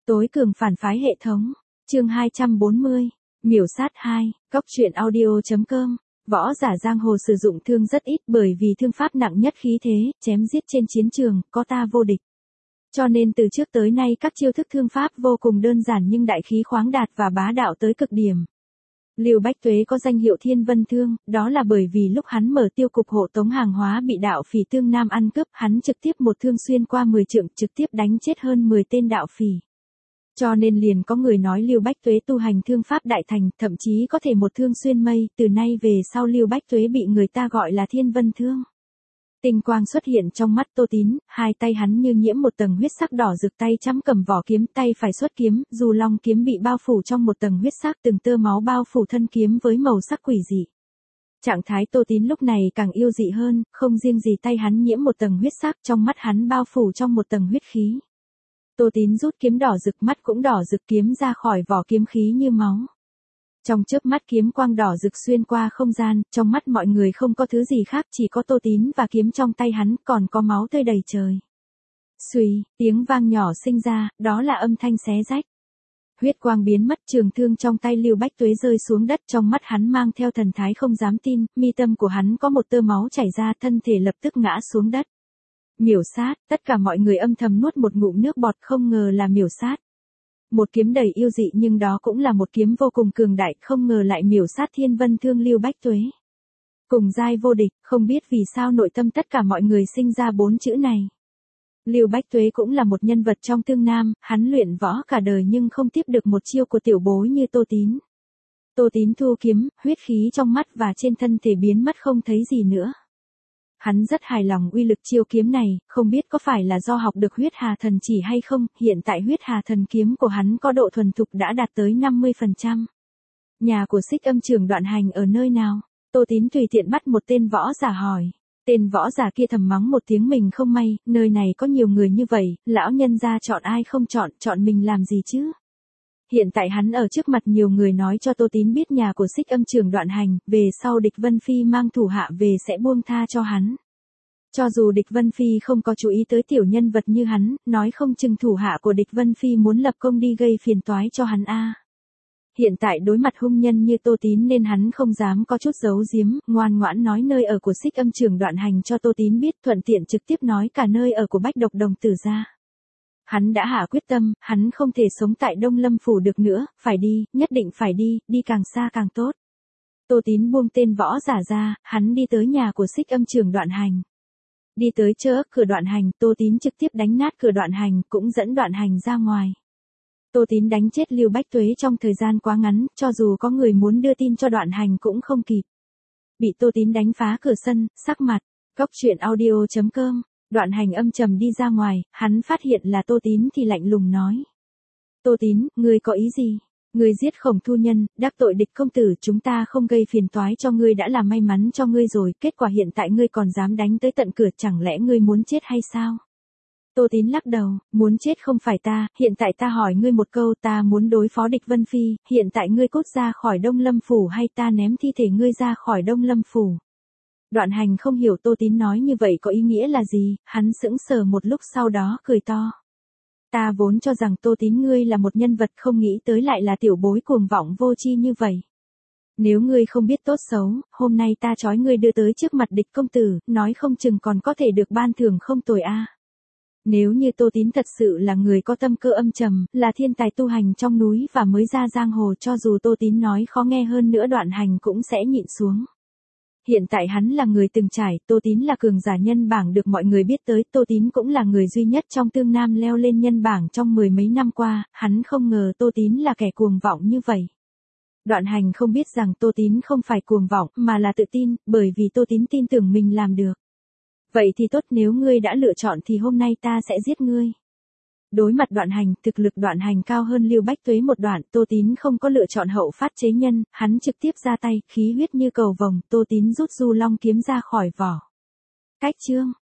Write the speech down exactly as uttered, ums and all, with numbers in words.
Tối cường phản phái hệ thống. Chương hai trăm bốn mươi. Miểu sát hai. Cóc truyện audio chấm com. Võ giả giang hồ sử dụng thương rất ít bởi vì thương pháp nặng nhất khí thế, chém giết trên chiến trường, có ta vô địch. Cho nên từ trước tới nay các chiêu thức thương pháp vô cùng đơn giản nhưng đại khí khoáng đạt và bá đạo tới cực điểm. Lưu Bách Tuế có danh hiệu Thiên Vân Thương, đó là bởi vì lúc hắn mở tiêu cục hộ tống hàng hóa bị đạo phỉ Tương Nam ăn cướp, hắn trực tiếp một thương xuyên qua mười trượng, trực tiếp đánh chết hơn mười tên đạo phỉ. Cho nên liền có người nói Lưu Bách Tuế tu hành thương pháp đại thành, thậm chí có thể một thương xuyên mây, từ nay về sau Lưu Bách Tuế bị người ta gọi là Thiên Vân Thương. Tinh quang xuất hiện trong mắt Tô Tín, hai tay hắn như nhiễm một tầng huyết sắc đỏ rực, tay chắm cầm vỏ kiếm, tay phải xuất kiếm, dù long kiếm bị bao phủ trong một tầng huyết sắc, từng tơ máu bao phủ thân kiếm với màu sắc quỷ dị. Trạng thái Tô Tín lúc này càng yêu dị hơn, không riêng gì tay hắn nhiễm một tầng huyết sắc, trong mắt hắn bao phủ trong một tầng huyết khí. Tô Tín rút kiếm đỏ rực, mắt cũng đỏ rực, kiếm ra khỏi vỏ kiếm khí như máu. Trong chớp mắt kiếm quang đỏ rực xuyên qua không gian, trong mắt mọi người không có thứ gì khác, chỉ có Tô Tín và kiếm trong tay hắn, còn có máu tươi đầy trời. Xuy, tiếng vang nhỏ sinh ra, đó là âm thanh xé rách. Huyết quang biến mất, trường thương trong tay Lưu Bách Tuế rơi xuống đất, trong mắt hắn mang theo thần thái không dám tin, mi tâm của hắn có một tơ máu chảy ra, thân thể lập tức ngã xuống đất. Miểu sát, tất cả mọi người âm thầm nuốt một ngụm nước bọt, không ngờ là miểu sát. Một kiếm đầy yêu dị nhưng đó cũng là một kiếm vô cùng cường đại, không ngờ lại miểu sát Thiên Vân Thương Lưu Bách Tuế. Cùng giai vô địch, không biết vì sao nội tâm tất cả mọi người sinh ra bốn chữ này. Lưu Bách Tuế cũng là một nhân vật trong Tương Nam, hắn luyện võ cả đời nhưng không tiếp được một chiêu của tiểu bối như Tô Tín. Tô Tín thu kiếm, huyết khí trong mắt và trên thân thể biến mất không thấy gì nữa. Hắn rất hài lòng uy lực chiêu kiếm này, không biết có phải là do học được huyết hà thần chỉ hay không, hiện tại huyết hà thần kiếm của hắn có độ thuần thục đã đạt tới năm mươi phần trăm. Nhà của Xích Âm Trường Đoạn Hành ở nơi nào? Tô Tín tùy tiện bắt một tên võ giả hỏi. Tên võ giả kia thầm mắng một tiếng mình không may, nơi này có nhiều người như vậy, lão nhân gia chọn ai không chọn, chọn mình làm gì chứ? Hiện tại hắn ở trước mặt nhiều người nói cho Tô Tín biết nhà của Xích Âm Trường Đoạn Hành, về sau Địch Vân Phi mang thủ hạ về sẽ buông tha cho hắn. Cho dù Địch Vân Phi không có chú ý tới tiểu nhân vật như hắn, nói không chừng thủ hạ của Địch Vân Phi muốn lập công đi gây phiền toái cho hắn a. Hiện tại đối mặt hung nhân như Tô Tín nên hắn không dám có chút giấu giếm, ngoan ngoãn nói nơi ở của Xích Âm Trường Đoạn Hành cho Tô Tín biết, thuận tiện trực tiếp nói cả nơi ở của Bách Độc Đồng Tử ra. Hắn đã hạ quyết tâm, hắn không thể sống tại Đông Lâm Phủ được nữa, phải đi, nhất định phải đi, đi càng xa càng tốt. Tô Tín buông tên võ giả ra, hắn đi tới nhà của Xích Âm Trường Đoạn Hành. Đi tới chớ cửa Đoạn Hành, Tô Tín trực tiếp đánh nát cửa Đoạn Hành, cũng dẫn Đoạn Hành ra ngoài. Tô Tín đánh chết Lưu Bách Tuế trong thời gian quá ngắn, cho dù có người muốn đưa tin cho Đoạn Hành cũng không kịp. Bị Tô Tín đánh phá cửa sân, sắc mặt. Cóc truyện audio chấm com. Đoạn Hành âm trầm đi ra ngoài, hắn phát hiện là Tô Tín thì lạnh lùng nói. Tô Tín, ngươi có ý gì? Ngươi giết Khổng Thu Nhân, đắc tội Địch công tử, chúng ta không gây phiền toái cho ngươi đã là may mắn cho ngươi rồi, kết quả hiện tại ngươi còn dám đánh tới tận cửa, chẳng lẽ ngươi muốn chết hay sao? Tô Tín lắc đầu, muốn chết không phải ta, hiện tại ta hỏi ngươi một câu, ta muốn đối phó Địch Vân Phi, hiện tại ngươi cút ra khỏi Đông Lâm Phủ hay ta ném thi thể ngươi ra khỏi Đông Lâm Phủ? Đoạn Hành không hiểu Tô Tín nói như vậy có ý nghĩa là gì, hắn sững sờ một lúc sau đó cười to. Ta vốn cho rằng Tô Tín ngươi là một nhân vật, không nghĩ tới lại là tiểu bối cuồng vọng vô tri như vậy. Nếu ngươi không biết tốt xấu, hôm nay ta trói ngươi đưa tới trước mặt Địch công tử, nói không chừng còn có thể được ban thưởng không tồi a. Nếu như Tô Tín thật sự là người có tâm cơ âm trầm, là thiên tài tu hành trong núi và mới ra giang hồ, cho dù Tô Tín nói khó nghe hơn nữa Đoạn Hành cũng sẽ nhịn xuống. Hiện tại hắn là người từng trải, Tô Tín là cường giả nhân bảng được mọi người biết tới, Tô Tín cũng là người duy nhất trong Tương Nam leo lên nhân bảng trong mười mấy năm qua, hắn không ngờ Tô Tín là kẻ cuồng vọng như vậy. Đoạn Hành không biết rằng Tô Tín không phải cuồng vọng, mà là tự tin, bởi vì Tô Tín tin tưởng mình làm được. Vậy thì tốt, nếu ngươi đã lựa chọn thì hôm nay ta sẽ giết ngươi. Đối mặt Đoạn Hành, thực lực Đoạn Hành cao hơn Lưu Bách Tuế một đoạn, Tô Tín không có lựa chọn hậu phát chế nhân, hắn trực tiếp ra tay, khí huyết như cầu vồng, Tô Tín rút du long kiếm ra khỏi vỏ. Cách chương.